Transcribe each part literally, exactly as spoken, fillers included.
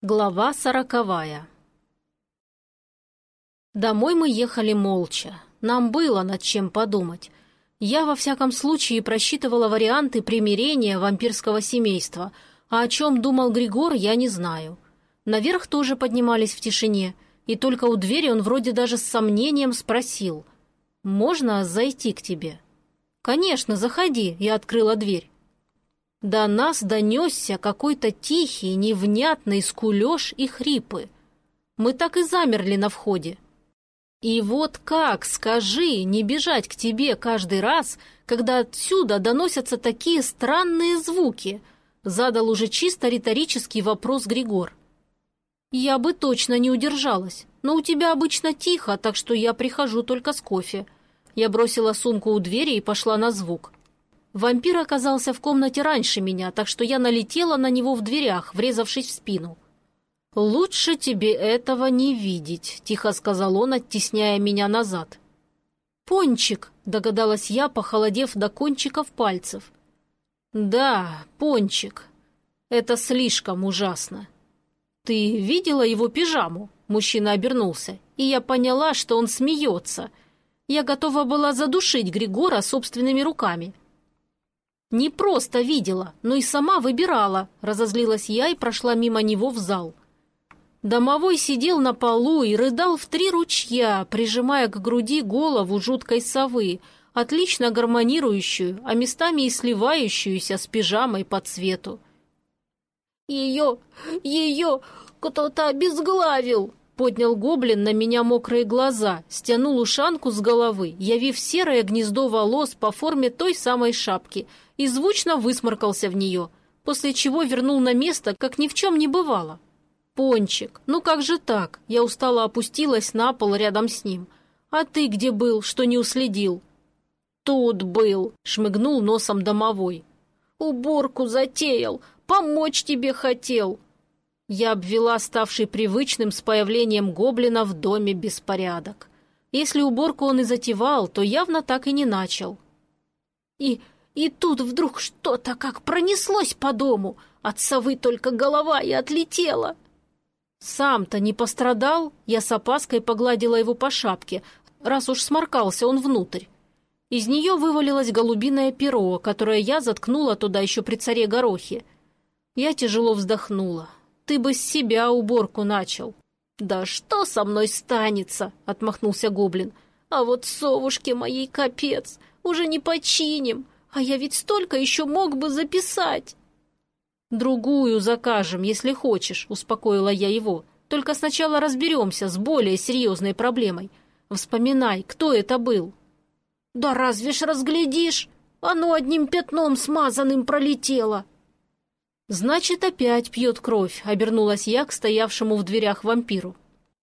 Глава сороковая. Домой мы ехали молча. Нам было над чем подумать. Я, во всяком случае, просчитывала варианты примирения вампирского семейства, а о чем думал Григор, я не знаю. Наверх тоже поднимались в тишине, и только у двери он вроде даже с сомнением спросил: «Можно зайти к тебе?» «Конечно, заходи», — я открыла дверь. До нас донесся какой-то тихий, невнятный скулеж и хрипы. Мы так и замерли на входе. И вот как, скажи, не бежать к тебе каждый раз, когда отсюда доносятся такие странные звуки? Задал уже чисто риторический вопрос Григор. Я бы точно не удержалась, но у тебя обычно тихо, так что я прихожу только с кофе. Я бросила сумку у двери и пошла на звук. Вампир оказался в комнате раньше меня, так что я налетела на него в дверях, врезавшись в спину. «Лучше тебе этого не видеть», — тихо сказал он, оттесняя меня назад. «Пончик», — догадалась я, похолодев до кончиков пальцев. «Да, Пончик. Это слишком ужасно». «Ты видела его пижаму?» — мужчина обернулся, и я поняла, что он смеется. Я готова была задушить Григора собственными руками. «Не просто видела, но и сама выбирала», — разозлилась я и прошла мимо него в зал. Домовой сидел на полу и рыдал в три ручья, прижимая к груди голову жуткой совы, отлично гармонирующую, а местами и сливающуюся с пижамой по цвету. «Ее, ее кто-то обезглавил!» — поднял гоблин на меня мокрые глаза, стянул ушанку с головы, явив серое гнездо волос по форме той самой шапки, и звучно высморкался в нее, после чего вернул на место, как ни в чем не бывало. «Пончик, ну как же так?» Я устало опустилась на пол рядом с ним. «А ты где был, что не уследил?» «Тут был», — шмыгнул носом домовой. «Уборку затеял, помочь тебе хотел». Я обвела ставший привычным с появлением гоблина в доме беспорядок. Если уборку он и затевал, то явно так и не начал. И... И тут вдруг что-то как пронеслось по дому. От совы только голова и отлетела. Сам-то не пострадал? Я с опаской погладила его по шапке, раз уж сморкался он внутрь. Из нее вывалилось голубиное перо, которое я заткнула туда еще при царе Горохе. Я тяжело вздохнула. Ты бы с себя уборку начал. «Да что со мной станется?» — отмахнулся гоблин. «А вот совушке моей капец, уже не починим. А я ведь столько еще мог бы записать». «Другую закажем, если хочешь», — успокоила я его. «Только сначала разберемся с более серьезной проблемой. Вспоминай, кто это был». «Да разве ж разглядишь? Оно одним пятном смазанным пролетело». «Значит, опять пьет кровь», — обернулась я к стоявшему в дверях вампиру.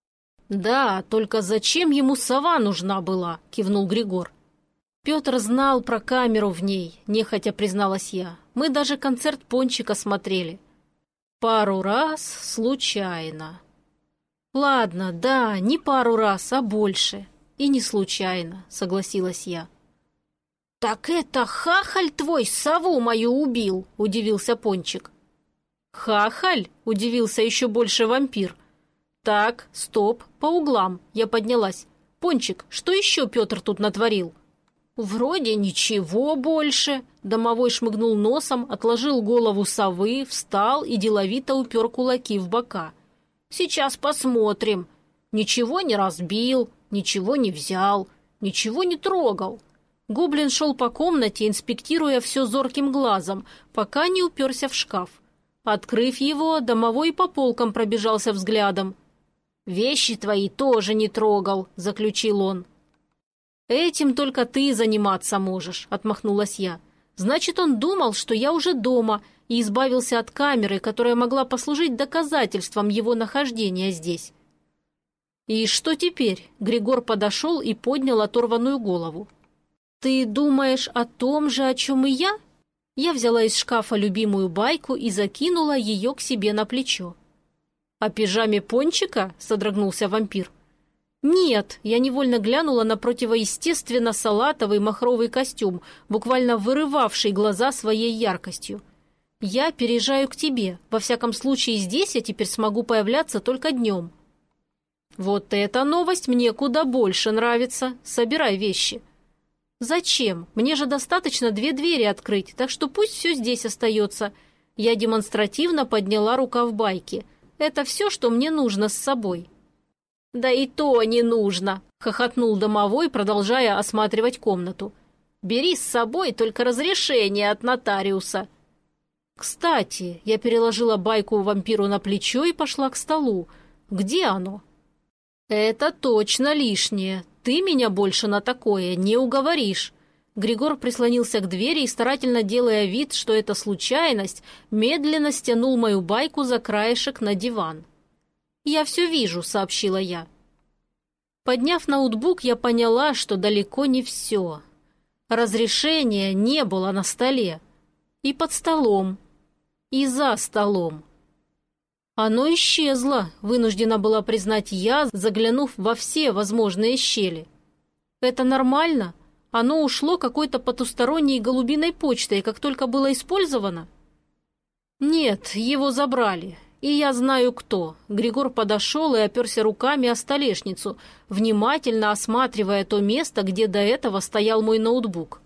«Да, только зачем ему сова нужна была?» — кивнул Григор. «Петр знал про камеру в ней», — нехотя призналась я. «Мы даже концерт Пончика смотрели». «Пару раз случайно». «Ладно, да, не пару раз, а больше. И не случайно», — согласилась я. «Так это хахаль твой сову мою убил», — удивился Пончик. «Хахаль?» — удивился еще больше вампир. «Так, стоп, по углам», — я поднялась. «Пончик, что еще Петр тут натворил?» «Вроде ничего больше», — домовой шмыгнул носом, отложил голову совы, встал и деловито упер кулаки в бока. «Сейчас посмотрим. Ничего не разбил, ничего не взял, ничего не трогал». Гоблин шел по комнате, инспектируя все зорким глазом, пока не уперся в шкаф. Открыв его, домовой по полкам пробежался взглядом. «Вещи твои тоже не трогал», — заключил он. «Этим только ты заниматься можешь», — отмахнулась я. «Значит, он думал, что я уже дома, и избавился от камеры, которая могла послужить доказательством его нахождения здесь». «И что теперь?» — Григор подошел и поднял оторванную голову. «Ты думаешь о том же, о чем и я?» Я взяла из шкафа любимую байку и закинула ее к себе на плечо. «О пижаме Пончика?» — содрогнулся вампир. «Нет», — я невольно глянула на противоестественно салатовый махровый костюм, буквально вырывавший глаза своей яркостью. Я переезжаю к тебе. Во всяком случае, здесь я теперь смогу появляться только днем». «Вот эта новость мне куда больше нравится. Собирай вещи». «Зачем? Мне же достаточно две двери открыть, так что пусть все здесь остается». Я демонстративно подняла рукав байки. «Это все, что мне нужно с собой». «Да и то не нужно», — хохотнул домовой, продолжая осматривать комнату. «Бери с собой только разрешение от нотариуса». «Кстати», — я переложила байку вампиру на плечо и пошла к столу. «Где оно?» «Это точно лишнее. Ты меня больше на такое не уговоришь». Григор прислонился к двери и, старательно делая вид, что это случайность, медленно стянул мою байку за краешек на диван. «Я все вижу», — сообщила я. Подняв ноутбук, я поняла, что далеко не все. Разрешения не было на столе. И под столом. И за столом. Оно исчезло, вынуждена была признать я, заглянув во все возможные щели. Это нормально? Оно ушло какой-то потусторонней голубиной почтой, как только было использовано? Нет, его забрали. И я знаю, кто. Григор подошел и оперся руками о столешницу, внимательно осматривая то место, где до этого стоял мой ноутбук.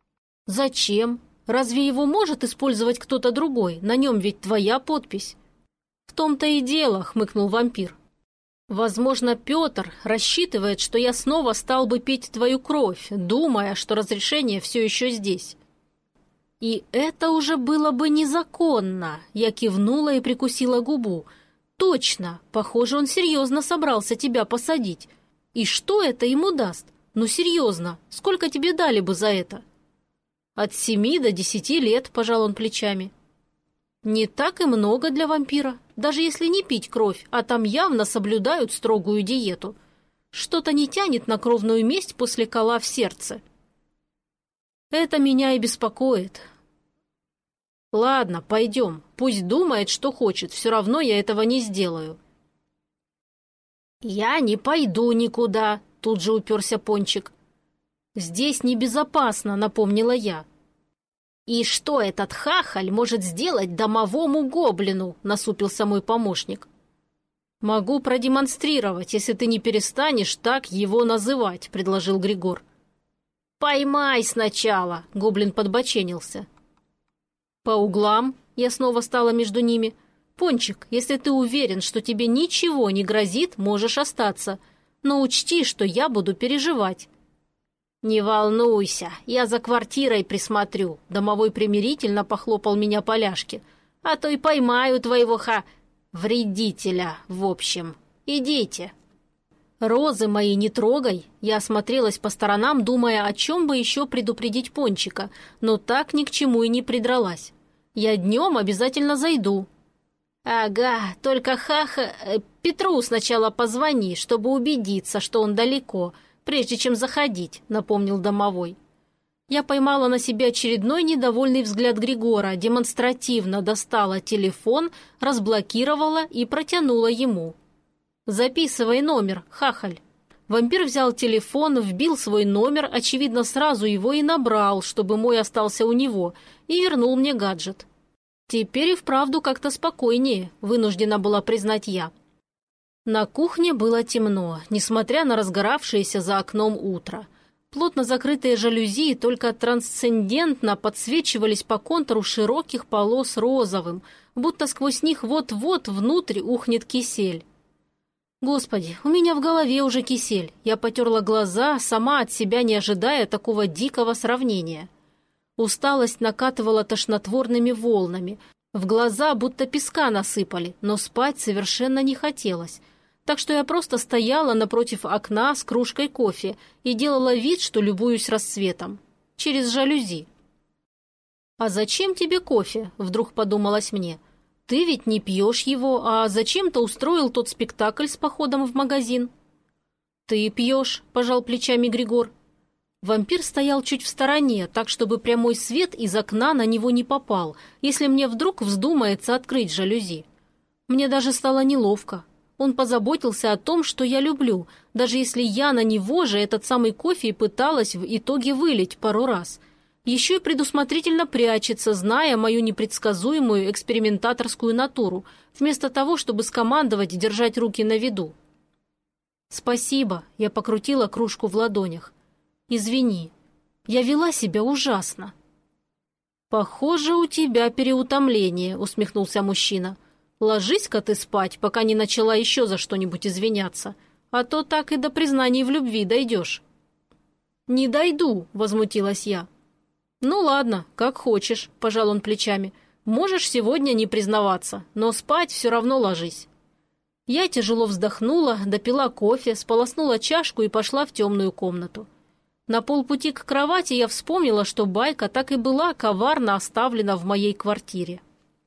Зачем? Разве его может использовать кто-то другой? На нем ведь твоя подпись. В том-то и дело, хмыкнул вампир. Возможно, Петр рассчитывает, что я снова стал бы пить твою кровь, думая, что разрешение все еще здесь. И это уже было бы незаконно. Я кивнула и прикусила губу. Точно, похоже, он серьезно собрался тебя посадить. И что это ему даст? Ну серьезно, сколько тебе дали бы за это? От семи до десяти лет, пожал он плечами. Не так и много для вампира, даже если не пить кровь, а там явно соблюдают строгую диету. Что-то не тянет на кровную месть после кола в сердце. Это меня и беспокоит. Ладно, пойдем, пусть думает, что хочет, все равно я этого не сделаю. Я не пойду никуда, тут же уперся Пончик. Здесь небезопасно, напомнила я. «И что этот хахаль может сделать домовому гоблину?» – насупился мой помощник. «Могу продемонстрировать, если ты не перестанешь так его называть», – предложил Григор. «Поймай сначала», – гоблин подбоченился. «По углам?» – я снова стала между ними. «Пончик, если ты уверен, что тебе ничего не грозит, можешь остаться. Но учти, что я буду переживать». «Не волнуйся, я за квартирой присмотрю», — домовой примирительно похлопал меня по ляжке. «А то и поймаю твоего ха... вредителя, в общем. Идите». «Розы мои не трогай», — я осмотрелась по сторонам, думая, о чем бы еще предупредить Пончика, но так ни к чему и не придралась. «Я днем обязательно зайду». «Ага, только ха-ха... Петру сначала позвони, чтобы убедиться, что он далеко», прежде чем заходить», — напомнил домовой. Я поймала на себе очередной недовольный взгляд Григора, демонстративно достала телефон, разблокировала и протянула ему. «Записывай номер, хахаль». Вампир взял телефон, вбил свой номер, очевидно, сразу его и набрал, чтобы мой остался у него, и вернул мне гаджет. Теперь и вправду как-то спокойнее, вынуждена была признать я. На кухне было темно, несмотря на разгоравшееся за окном утро. Плотно закрытые жалюзи только трансцендентно подсвечивались по контуру широких полос розовым, будто сквозь них вот-вот внутрь ухнет кисель. Господи, у меня в голове уже кисель. Я потерла глаза, сама от себя не ожидая такого дикого сравнения. Усталость накатывала тошнотворными волнами. В глаза будто песка насыпали, но спать совершенно не хотелось. Так что я просто стояла напротив окна с кружкой кофе и делала вид, что любуюсь рассветом. Через жалюзи. «А зачем тебе кофе?» – вдруг подумалось мне. «Ты ведь не пьешь его, а зачем-то устроил тот спектакль с походом в магазин?» «Ты пьешь», – пожал плечами Григор. Вампир стоял чуть в стороне, так чтобы прямой свет из окна на него не попал, если мне вдруг вздумается открыть жалюзи. Мне даже стало неловко. Он позаботился о том, что я люблю, даже если я на него же этот самый кофе и пыталась в итоге вылить пару раз. Еще и предусмотрительно прячется, зная мою непредсказуемую экспериментаторскую натуру, вместо того, чтобы скомандовать и держать руки на виду. «Спасибо», — я покрутила кружку в ладонях. «Извини, я вела себя ужасно». «Похоже, у тебя переутомление», — усмехнулся мужчина. «Ложись-ка ты спать, пока не начала еще за что-нибудь извиняться, а то так и до признаний в любви дойдешь». «Не дойду», — возмутилась я. «Ну ладно, как хочешь», – пожал он плечами. «Можешь сегодня не признаваться, но спать все равно ложись». Я тяжело вздохнула, допила кофе, сполоснула чашку и пошла в темную комнату. На полпути к кровати я вспомнила, что байка так и была коварно оставлена в моей квартире.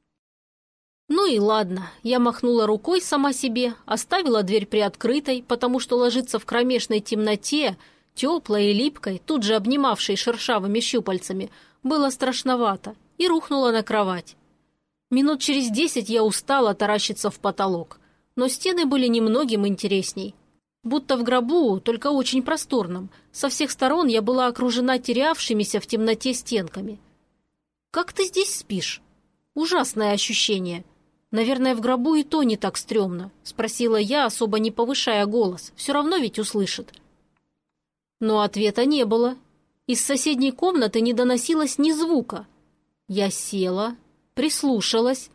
Ну и ладно, я махнула рукой сама себе, оставила дверь приоткрытой, потому что ложиться в кромешной темноте, теплой и липкой, тут же обнимавшей шершавыми щупальцами, было страшновато, и рухнула на кровать. Минут через десять я устала таращиться в потолок, но стены были немногим интересней. Будто в гробу, только очень просторном, со всех сторон я была окружена терявшимися в темноте стенками. «Как ты здесь спишь?» Ужасное ощущение. «Наверное, в гробу и то не так стрёмно», — спросила я, особо не повышая голос, все равно ведь услышит. Но ответа не было. Из соседней комнаты не доносилось ни звука. Я села, прислушалась.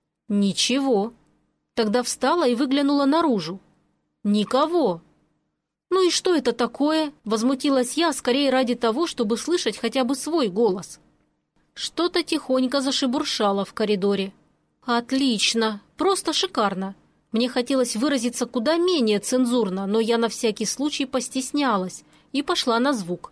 Ничего. Тогда встала и выглянула наружу. Никого. «Ну и что это такое?» – возмутилась я, скорее ради того, чтобы слышать хотя бы свой голос. Что-то тихонько зашебуршало в коридоре. «Отлично! Просто шикарно!» Мне хотелось выразиться куда менее цензурно, но я на всякий случай постеснялась и пошла на звук.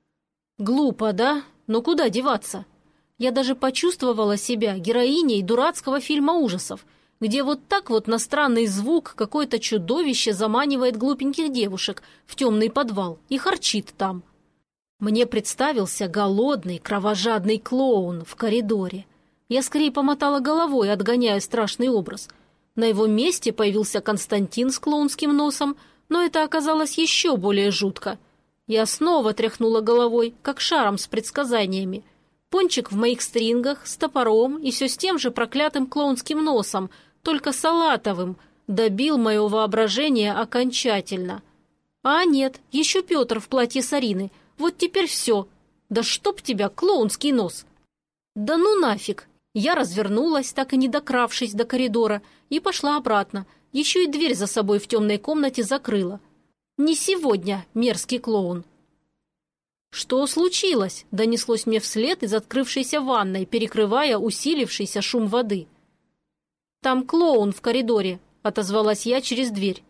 Глупо, да? Но куда деваться? Я даже почувствовала себя героиней дурацкого фильма ужасов, где вот так вот на странный звук какое-то чудовище заманивает глупеньких девушек в темный подвал и харчит там. Мне представился голодный, кровожадный клоун в коридоре. Я скорее помотала головой, отгоняя страшный образ. На его месте появился Константин с клоунским носом, но это оказалось еще более жутко. Я снова тряхнула головой, как шаром с предсказаниями. Пончик в моих стрингах, с топором и все с тем же проклятым клоунским носом, только салатовым, добил мое воображение окончательно. А нет, еще Петр в платье с Арины. Вот теперь все. Да чтоб тебя, клоунский нос! Да ну нафиг! Я развернулась, так и не докравшись до коридора, и пошла обратно. Еще и дверь за собой в темной комнате закрыла. «Не сегодня, мерзкий клоун!» «Что случилось?» – донеслось мне вслед из открывшейся ванной, перекрывая усилившийся шум воды. «Там клоун в коридоре», – отозвалась я через дверь.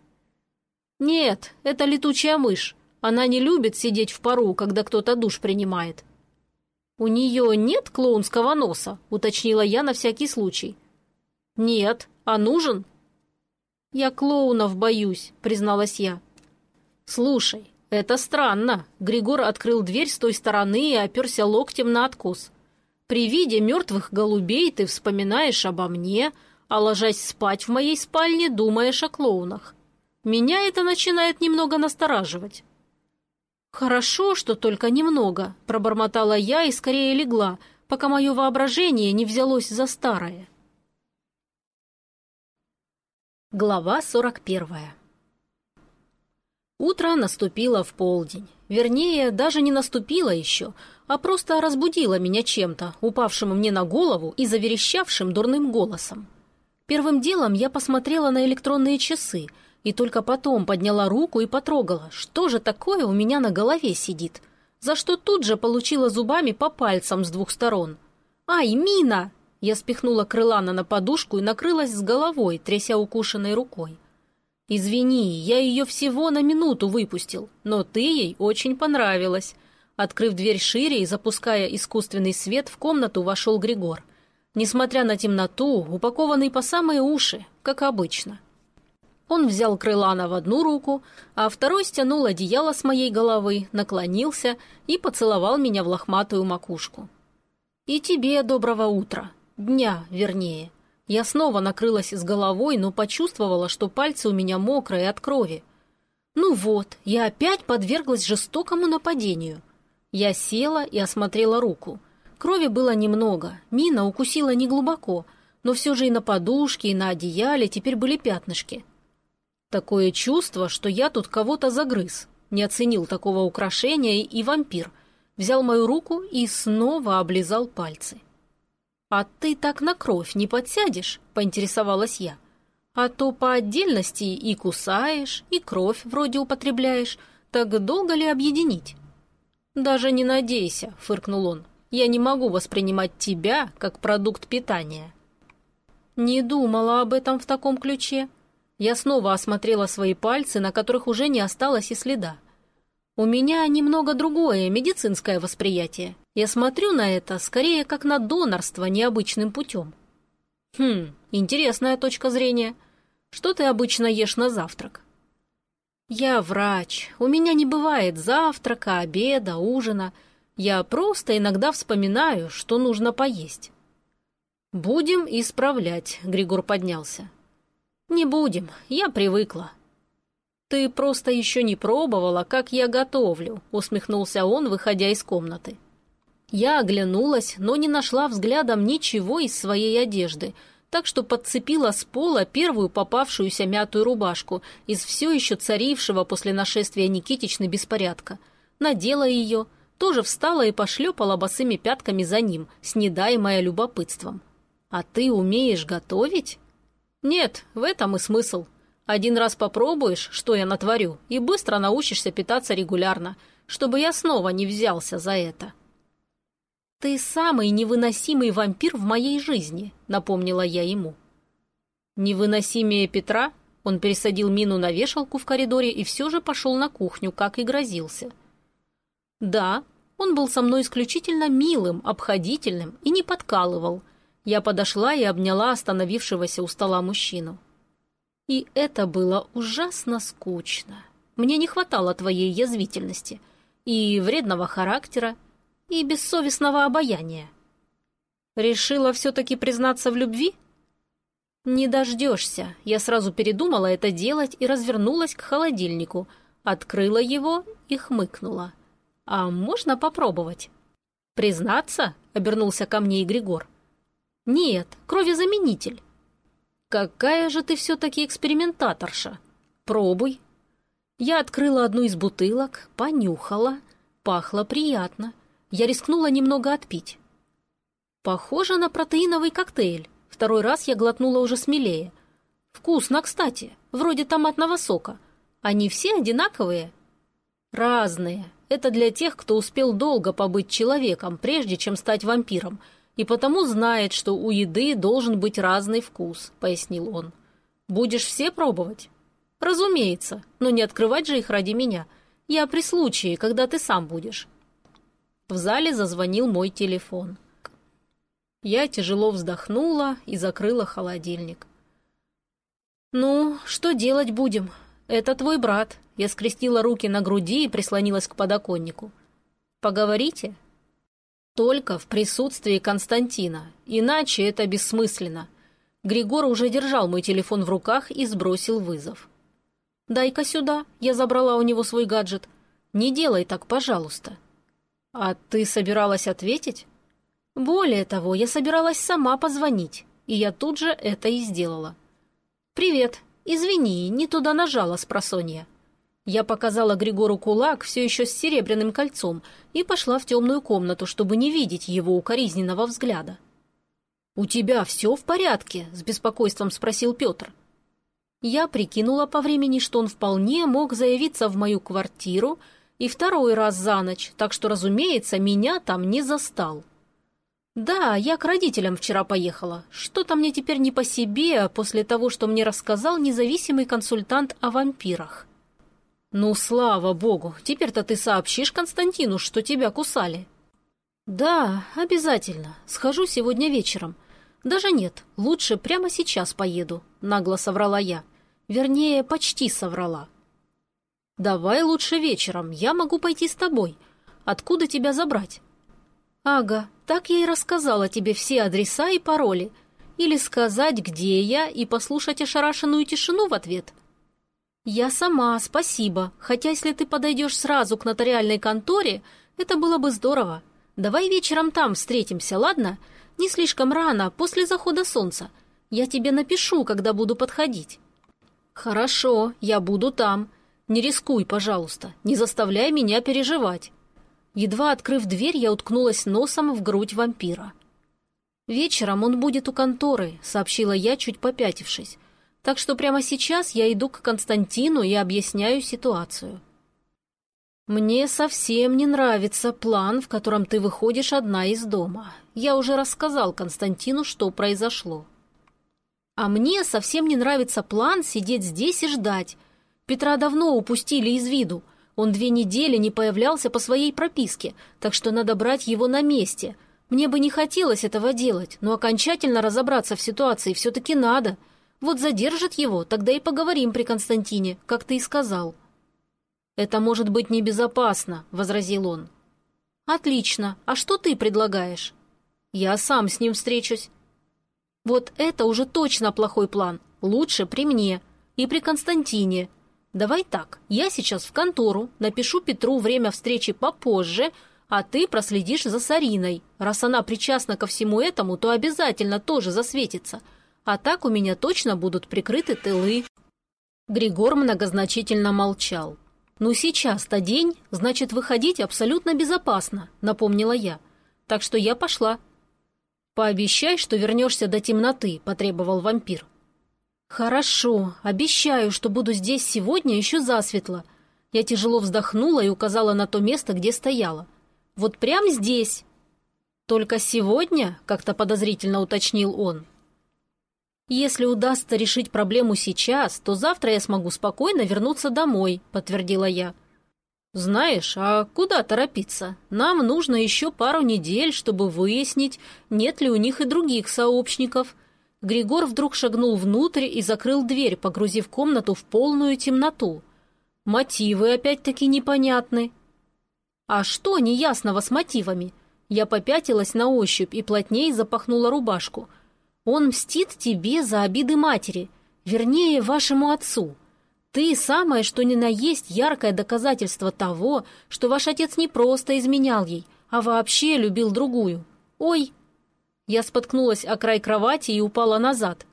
«Нет, это летучая мышь. Она не любит сидеть в пару, когда кто-то душ принимает». «У нее нет клоунского носа?» – уточнила я на всякий случай. «Нет. А нужен?» «Я клоунов боюсь», – призналась я. «Слушай, это странно». Григор открыл дверь с той стороны и оперся локтем на откос. «При виде мертвых голубей ты вспоминаешь обо мне, а ложась спать в моей спальне, думаешь о клоунах. Меня это начинает немного настораживать». «Хорошо, что только немного», – пробормотала я и скорее легла, пока мое воображение не взялось за старое. Глава сорок первая. Утро наступило в полдень. Вернее, даже не наступило еще, а просто разбудило меня чем-то, упавшим мне на голову и заверещавшим дурным голосом. Первым делом я посмотрела на электронные часы и только потом подняла руку и потрогала, что же такое у меня на голове сидит, за что тут же получила зубами по пальцам с двух сторон. «Ай, Мина!» Я спихнула крылана на подушку и накрылась с головой, тряся укушенной рукой. «Извини, я ее всего на минуту выпустил, но ты ей очень понравилась». Открыв дверь шире и запуская искусственный свет, в комнату вошел Григор. Несмотря на темноту, упакованный по самые уши, как обычно. Он взял крылана в одну руку, а второй стянул одеяло с моей головы, наклонился и поцеловал меня в лохматую макушку. «И тебе доброго утра. Дня, вернее». Я снова накрылась с головой, но почувствовала, что пальцы у меня мокрые от крови. Ну вот, я опять подверглась жестокому нападению. Я села и осмотрела руку. Крови было немного, Мина укусила неглубоко, но все же и на подушке, и на одеяле теперь были пятнышки. Такое чувство, что я тут кого-то загрыз. Не оценил такого украшения и вампир. Взял мою руку и снова облизал пальцы. «А ты так на кровь не подсядешь?» – поинтересовалась я. «А то по отдельности и кусаешь, и кровь вроде употребляешь. Так долго ли объединить?» «Даже не надейся», – фыркнул он. «Я не могу воспринимать тебя как продукт питания». Не думала об этом в таком ключе. Я снова осмотрела свои пальцы, на которых уже не осталось и следа. У меня немного другое медицинское восприятие. Я смотрю на это скорее как на донорство необычным путем. Хм, интересная точка зрения. Что ты обычно ешь на завтрак? Я врач. У меня не бывает завтрака, обеда, ужина. Я просто иногда вспоминаю, что нужно поесть. Будем исправлять, Григор поднялся. Не будем, я привыкла. «Ты просто еще не пробовала, как я готовлю», — усмехнулся он, выходя из комнаты. Я оглянулась, но не нашла взглядом ничего из своей одежды, так что подцепила с пола первую попавшуюся мятую рубашку из все еще царившего после нашествия Никитичны беспорядка. Надела ее, тоже встала и пошлепала босыми пятками за ним, снедаемая любопытством. «А ты умеешь готовить?» «Нет, в этом и смысл. Один раз попробуешь, что я натворю, и быстро научишься питаться регулярно, чтобы я снова не взялся за это». «Ты самый невыносимый вампир в моей жизни», — напомнила я ему. «Невыносимее Петра?» Он пересадил Мину на вешалку в коридоре и все же пошел на кухню, как и грозился. «Да, он был со мной исключительно милым, обходительным и не подкалывал». Я подошла и обняла остановившегося у стола мужчину. И это было ужасно скучно. Мне не хватало твоей язвительности, и вредного характера, и бессовестного обаяния. Решила все-таки признаться в любви? Не дождешься. Я сразу передумала это делать и развернулась к холодильнику, открыла его и хмыкнула. А можно попробовать? Признаться? Обернулся ко мне и Григор. Нет, кровезаменитель. «Какая же ты все-таки экспериментаторша! Пробуй!» Я открыла одну из бутылок, понюхала. Пахло приятно. Я рискнула немного отпить. Похоже на протеиновый коктейль. Второй раз я глотнула уже смелее. Вкусно, кстати, вроде томатного сока. Они все одинаковые? Разные. Это для тех, кто успел долго побыть человеком, прежде чем стать вампиром, и потому знает, что у еды должен быть разный вкус», — пояснил он. «Будешь все пробовать?» «Разумеется, но не открывать же их ради меня. Я при случае, когда ты сам будешь». В зале зазвонил мой телефон. Я тяжело вздохнула и закрыла холодильник. «Ну, что делать будем? Это твой брат». Я скрестила руки на груди и прислонилась к подоконнику. «Поговорите?» «Только в присутствии Константина, иначе это бессмысленно». Григор уже держал мой телефон в руках и сбросил вызов. «Дай-ка сюда», — я забрала у него свой гаджет. «Не делай так, пожалуйста». «А ты собиралась ответить?» «Более того, я собиралась сама позвонить, и я тут же это и сделала». «Привет, извини, не туда нажала спросонья». Я показала Григору кулак, все еще с серебряным кольцом, и пошла в темную комнату, чтобы не видеть его укоризненного взгляда. «У тебя все в порядке?» – с беспокойством спросил Петр. Я прикинула по времени, что он вполне мог заявиться в мою квартиру и второй раз за ночь, так что, разумеется, меня там не застал. «Да, я к родителям вчера поехала. Что-то мне теперь не по себе после того, что мне рассказал независимый консультант о вампирах». «Ну, слава богу, теперь-то ты сообщишь Константину, что тебя кусали». «Да, обязательно. Схожу сегодня вечером. Даже нет, лучше прямо сейчас поеду», — нагло соврала я. Вернее, почти соврала. «Давай лучше вечером, я могу пойти с тобой. Откуда тебя забрать?» «Ага, так я и рассказала тебе все адреса и пароли. Или сказать, где я, и послушать ошарашенную тишину в ответ?» «Я сама, спасибо. Хотя если ты подойдешь сразу к нотариальной конторе, Это было бы здорово. Давай вечером там встретимся, ладно? Не слишком рано, после захода солнца. Я тебе напишу, когда буду подходить». «Хорошо, я буду там. Не рискуй, пожалуйста, не заставляй меня переживать». Едва открыв дверь, я уткнулась носом в грудь вампира. «Вечером он будет у конторы», — сообщила я, чуть попятившись. «Так что прямо сейчас я иду к Константину и объясняю ситуацию». «Мне совсем не нравится план, в котором ты выходишь одна из дома. Я уже рассказал Константину, что произошло». «А мне совсем не нравится план сидеть здесь и ждать. Петра давно упустили из виду. Он две недели не появлялся по своей прописке, так что надо брать его на месте. Мне бы не хотелось этого делать, но окончательно разобраться в ситуации все-таки надо. Вот задержат его, тогда и поговорим при Константине, как ты и сказал». «Это может быть небезопасно», — возразил он. «Отлично. А что ты предлагаешь?» «Я сам с ним встречусь». «Вот это уже точно плохой план. Лучше при мне. И при Константине. Давай так, я сейчас в контору, напишу Петру время встречи попозже, а ты проследишь за Сариной. Раз она причастна ко всему этому, то обязательно тоже засветится. А так у меня точно будут прикрыты тылы». Григор многозначительно молчал. «Ну сейчас-то день, значит, выходить абсолютно безопасно», — напомнила я. «Так что я пошла». «Пообещай, что вернешься до темноты», — потребовал вампир. «Хорошо, обещаю, что буду здесь сегодня еще засветло». Я тяжело вздохнула и указала на то место, где стояла. «Вот прямо здесь». «Только сегодня?» — как-то подозрительно уточнил он. «Если удастся решить проблему сейчас, то завтра я смогу спокойно вернуться домой», — подтвердила я. «Знаешь, а куда торопиться? Нам нужно еще пару недель, чтобы выяснить, нет ли у них и других сообщников». Григор вдруг шагнул внутрь и закрыл дверь, погрузив комнату в полную темноту. Мотивы опять-таки непонятны. «А что неясного с мотивами?» Я попятилась на ощупь и плотнее запахнула рубашку. «Он мстит тебе за обиды матери, вернее, вашему отцу. Ты самое, что ни на есть, яркое доказательство того, что ваш отец не просто изменял ей, а вообще любил другую. Ой!» Я споткнулась о край кровати и упала назад.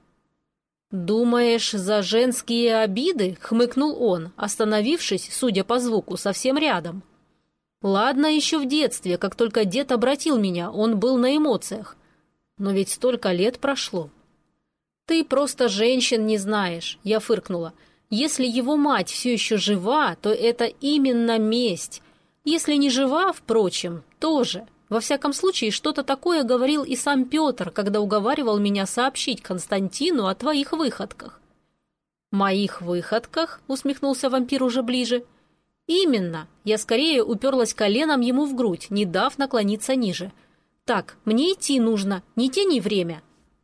«Думаешь, за женские обиды?» — хмыкнул он, остановившись, судя по звуку, совсем рядом. «Ладно, еще в детстве, как только дед обратил меня, он был на эмоциях. Но ведь столько лет прошло». «Ты просто женщин не знаешь», — я фыркнула. «Если его мать все еще жива, то это именно месть. Если не жива, впрочем, тоже. Во всяком случае, что-то такое говорил и сам Петр, когда уговаривал меня сообщить Константину о твоих выходках». «Моих выходках?» — усмехнулся вампир уже ближе. «Именно. Я скорее уперлась коленом ему в грудь, не дав наклониться ниже. Так, мне идти нужно, не тяни время».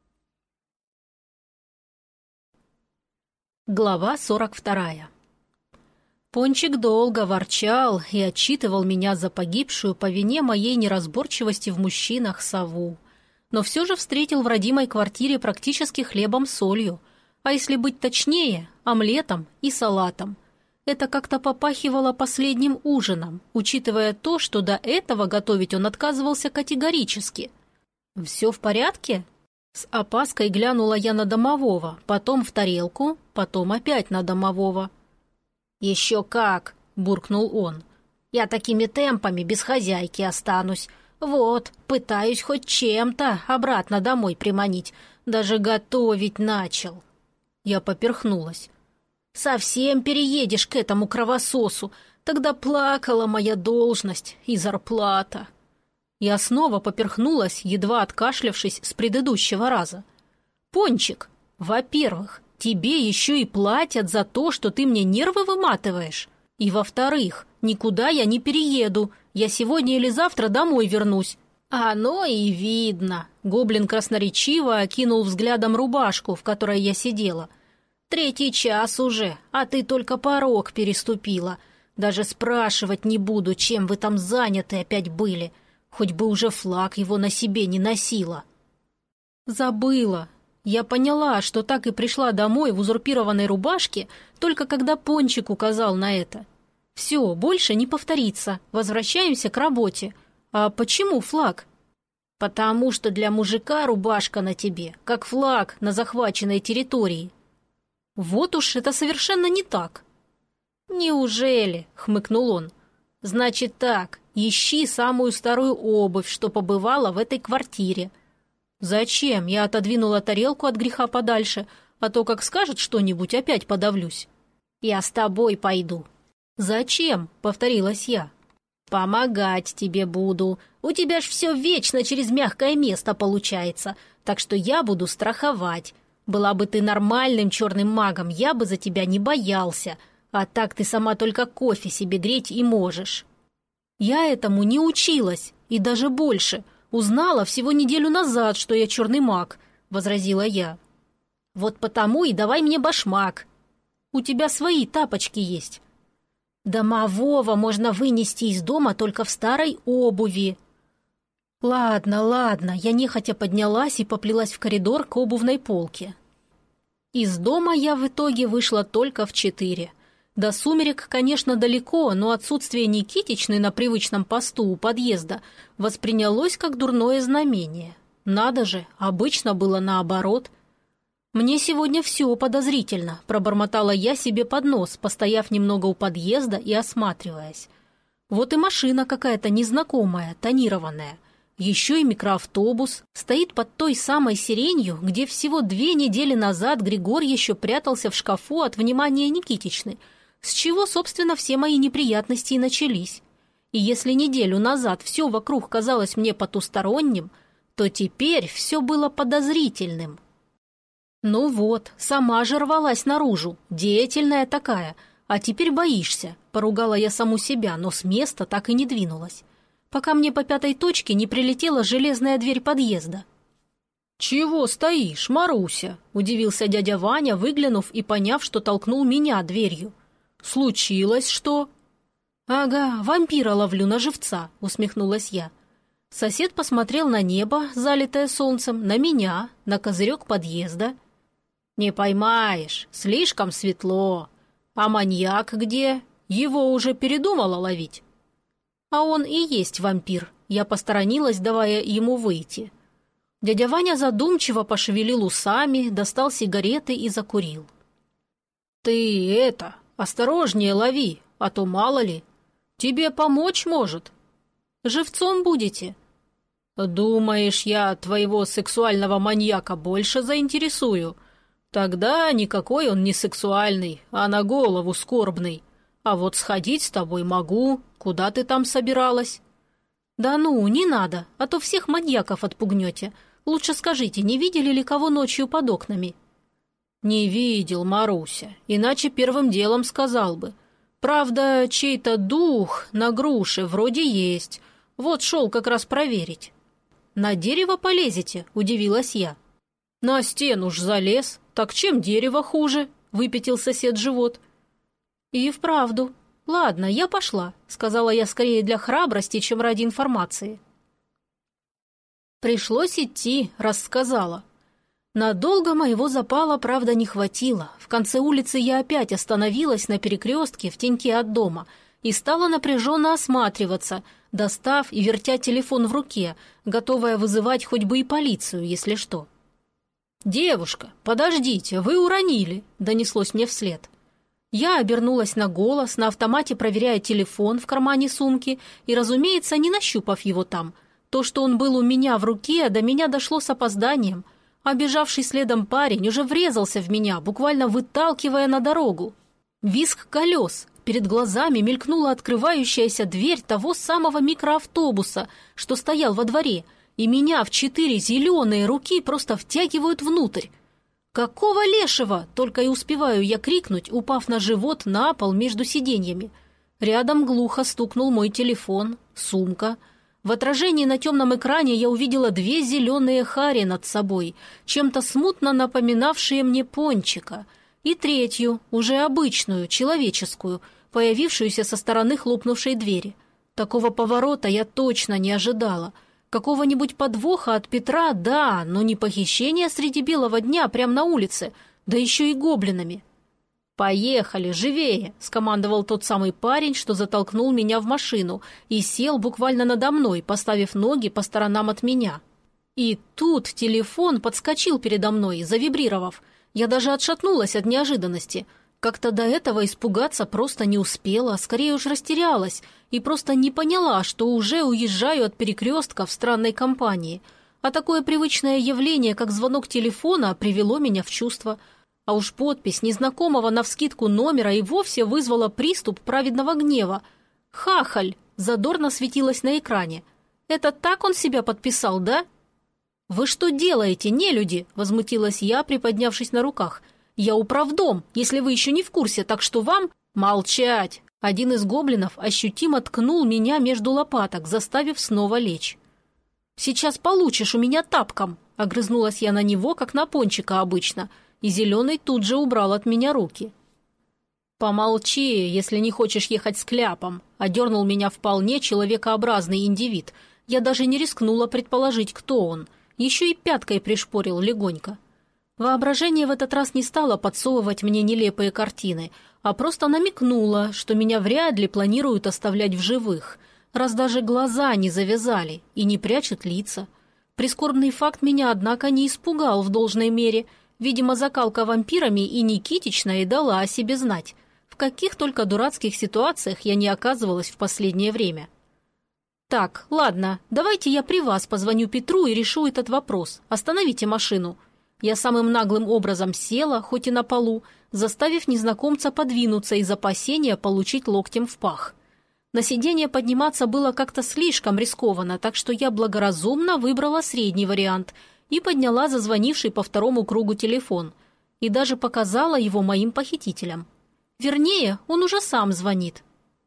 Глава сорок вторая. Пончик долго ворчал и отчитывал меня за погибшую по вине моей неразборчивости в мужчинах сову. Но все же встретил в родимой квартире практически хлебом-солью, а если быть точнее, омлетом и салатом. Это как-то попахивало последним ужином, учитывая то, что до этого готовить он отказывался категорически. «Все в порядке?» С опаской глянула я на домового, потом в тарелку, потом опять на домового. «Еще как!» — буркнул он. «Я такими темпами без хозяйки останусь. Вот, пытаюсь хоть чем-то обратно домой приманить. Даже готовить начал». Я поперхнулась. «Совсем переедешь к этому кровососу. Тогда плакала моя должность и зарплата». Я снова поперхнулась, едва откашлявшись с предыдущего раза. «Пончик, во-первых, тебе еще и платят за то, что ты мне нервы выматываешь. И во-вторых, никуда я не перееду. Я сегодня или завтра домой вернусь». «Оно и видно», — гоблин красноречиво окинул взглядом рубашку, в которой я сидела. «Третий час уже, а ты только порог переступила. Даже спрашивать не буду, чем вы там заняты опять были. Хоть бы уже флаг его на себе не носила». «Забыла. Я поняла, что так и пришла домой в узурпированной рубашке, только когда Пончик указал на это. Все, больше не повторится. Возвращаемся к работе. А почему флаг? Потому что для мужика рубашка на тебе, как флаг на захваченной территории. Вот уж это совершенно не так. Неужели? Хмыкнул он. Значит так, ищи самую старую обувь, что побывала в этой квартире. Зачем? Я отодвинула тарелку от греха подальше, а то, как скажет что-нибудь, опять подавлюсь. Я с тобой пойду. Зачем? Повторилась я. Помогать тебе буду. У тебя ж все вечно через мягкое место получается, так что я буду страховать. Была бы ты нормальным черным магом, я бы за тебя не боялся. А так ты сама только кофе себе греть и можешь. Я этому не училась, и даже больше. Узнала всего неделю назад, что я черный маг, возразила я. Вот потому и давай мне башмак. У тебя свои тапочки есть. Домового можно вынести из дома только в старой обуви. Ладно, ладно, я нехотя поднялась и поплелась в коридор к обувной полке. Из дома я в итоге вышла только в четыре. До сумерек, конечно, далеко, но отсутствие Никитичны на привычном посту у подъезда воспринялось как дурное знамение. Надо же, обычно было наоборот. «Мне сегодня все подозрительно», – пробормотала я себе под нос, постояв немного у подъезда и осматриваясь. Вот и машина какая-то незнакомая, тонированная. Еще и микроавтобус стоит под той самой сиренью, где всего две недели назад Григорий еще прятался в шкафу от внимания Никитичны, с чего, собственно, все мои неприятности и начались. И если неделю назад все вокруг казалось мне потусторонним, то теперь все было подозрительным. Ну вот, сама же рвалась наружу, деятельная такая, а теперь боишься, поругала я саму себя, но с места так и не двинулась, пока мне по пятой точке не прилетела железная дверь подъезда. «Чего стоишь, Маруся?» – удивился дядя Ваня, выглянув и поняв, что толкнул меня дверью. «Случилось что?» «Ага, вампира ловлю на живца», — усмехнулась я. Сосед посмотрел на небо, залитое солнцем, на меня, на козырек подъезда. «Не поймаешь, слишком светло. А маньяк где? Его уже передумала ловить?» «А он и есть вампир», — я посторонилась, давая ему выйти. Дядя Ваня задумчиво пошевелил усами, достал сигареты и закурил. «Ты это... осторожнее лови, а то мало ли. Тебе помочь может. Живцом будете?» «Думаешь, я твоего сексуального маньяка больше заинтересую? Тогда никакой он не сексуальный, а на голову скорбный. А вот сходить с тобой могу. Куда ты там собиралась?» «Да ну, не надо, а то всех маньяков отпугнете. Лучше скажите, не видели ли кого ночью под окнами?» «Не видел, Маруся, иначе первым делом сказал бы. Правда, чей-то дух на груше вроде есть. Вот шел как раз проверить». «На дерево полезете?» – удивилась я. «На стену ж залез. Так чем дерево хуже?» – выпятил сосед живот. «И вправду. Ладно, я пошла», – сказала я скорее для храбрости, чем ради информации. Пришлось идти, рассказала. Надолго моего запала, правда, не хватило. В конце улицы я опять остановилась на перекрестке в теньке от дома и стала напряженно осматриваться, достав и вертя телефон в руке, готовая вызывать хоть бы и полицию, если что. «Девушка, подождите, вы уронили», — донеслось мне вслед. Я обернулась на голос, на автомате проверяя телефон в кармане сумки и, разумеется, не нащупав его там. То, что он был у меня в руке, до меня дошло с опозданием, а бежавший следом парень уже врезался в меня, буквально выталкивая на дорогу. Визг колес. Перед глазами мелькнула открывающаяся дверь того самого микроавтобуса, что стоял во дворе, и меня в четыре зеленые руки просто втягивают внутрь. «Какого лешего?» — только и успеваю я крикнуть, упав на живот на пол между сиденьями. Рядом глухо стукнул мой телефон, сумка. В отражении на темном экране я увидела две зеленые хари над собой, чем-то смутно напоминавшие мне пончика, и третью, уже обычную, человеческую, появившуюся со стороны хлопнувшей двери. Такого поворота я точно не ожидала. Какого-нибудь подвоха от Петра, да, но не похищение среди белого дня прямо на улице, да еще и гоблинами. «Поехали, живее!» – скомандовал тот самый парень, что затолкнул меня в машину и сел буквально надо мной, поставив ноги по сторонам от меня. И тут телефон подскочил передо мной, завибрировав. Я даже отшатнулась от неожиданности. Как-то до этого испугаться просто не успела, скорее уж растерялась и просто не поняла, что уже уезжаю от перекрестка в странной компании. А такое привычное явление, как звонок телефона, привело меня в чувство. А уж подпись незнакомого навскидку номера и вовсе вызвала приступ праведного гнева. «Хахаль!» – задорно светилась на экране. «Это так он себя подписал, да?» «Вы что делаете, нелюди?» – возмутилась я, приподнявшись на руках. «Я управдом, если вы еще не в курсе, так что вам...» «Молчать!» Один из гоблинов ощутимо ткнул меня между лопаток, заставив снова лечь. «Сейчас получишь у меня тапком!» – огрызнулась я на него, как на пончика обычно – и Зеленый тут же убрал от меня руки. «Помолчи, если не хочешь ехать с кляпом», — одернул меня вполне человекообразный индивид. Я даже не рискнула предположить, кто он. Еще и пяткой пришпорил легонько. Воображение в этот раз не стало подсовывать мне нелепые картины, а просто намекнуло, что меня вряд ли планируют оставлять в живых, раз даже глаза не завязали и не прячут лица. Прискорбный факт меня, однако, не испугал в должной мере. Видимо, закалка вампирами и Никитична и дала о себе знать. В каких только дурацких ситуациях я не оказывалась в последнее время. «Так, ладно, давайте я при вас позвоню Петру и решу этот вопрос. Остановите машину». Я самым наглым образом села, хоть и на полу, заставив незнакомца подвинуться из опасения получить локтем в пах. На сиденье подниматься было как-то слишком рискованно, так что я благоразумно выбрала средний вариант – и подняла зазвонивший по второму кругу телефон, и даже показала его моим похитителям. Вернее, он уже сам звонит.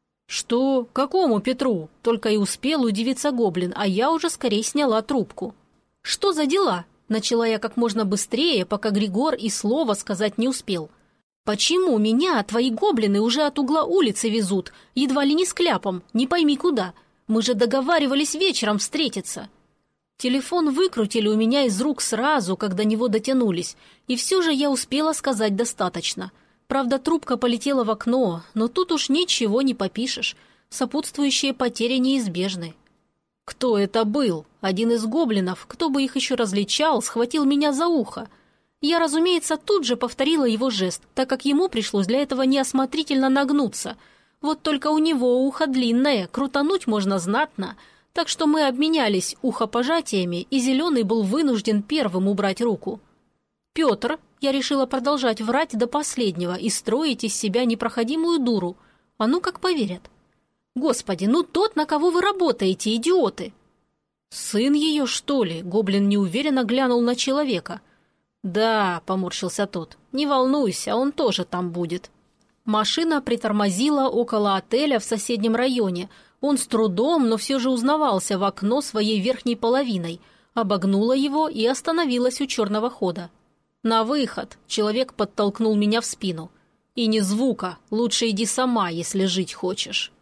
«Что? Какому Петру?» Только и успел удивиться гоблин, а я уже скорее сняла трубку. «Что за дела?» Начала я как можно быстрее, пока Григор и слова сказать не успел. «Почему меня твои гоблины уже от угла улицы везут, едва ли не с кляпом, не пойми куда? Мы же договаривались вечером встретиться». Телефон выкрутили у меня из рук сразу, когда до него дотянулись, и все же я успела сказать достаточно. Правда, трубка полетела в окно, но тут уж ничего не попишешь. Сопутствующие потери неизбежны. Кто это был? Один из гоблинов, кто бы их еще различал, схватил меня за ухо. Я, разумеется, тут же повторила его жест, так как ему пришлось для этого неосмотрительно нагнуться. Вот только у него ухо длинное, крутануть можно знатно. Так что мы обменялись ухопожатиями, и Зеленый был вынужден первым убрать руку. «Петр», я решила продолжать врать до последнего и строить из себя непроходимую дуру. А ну как поверят. «Господи, ну тот, на кого вы работаете, идиоты!» «Сын ее, что ли?» — гоблин неуверенно глянул на человека. «Да», — поморщился тот, — «не волнуйся, он тоже там будет». Машина притормозила около отеля в соседнем районе. Он с трудом, но все же узнавался в окно своей верхней половиной, обогнула его и остановилась у черного хода. «На выход!» — человек подтолкнул меня в спину. «И ни звука, лучше иди сама, если жить хочешь».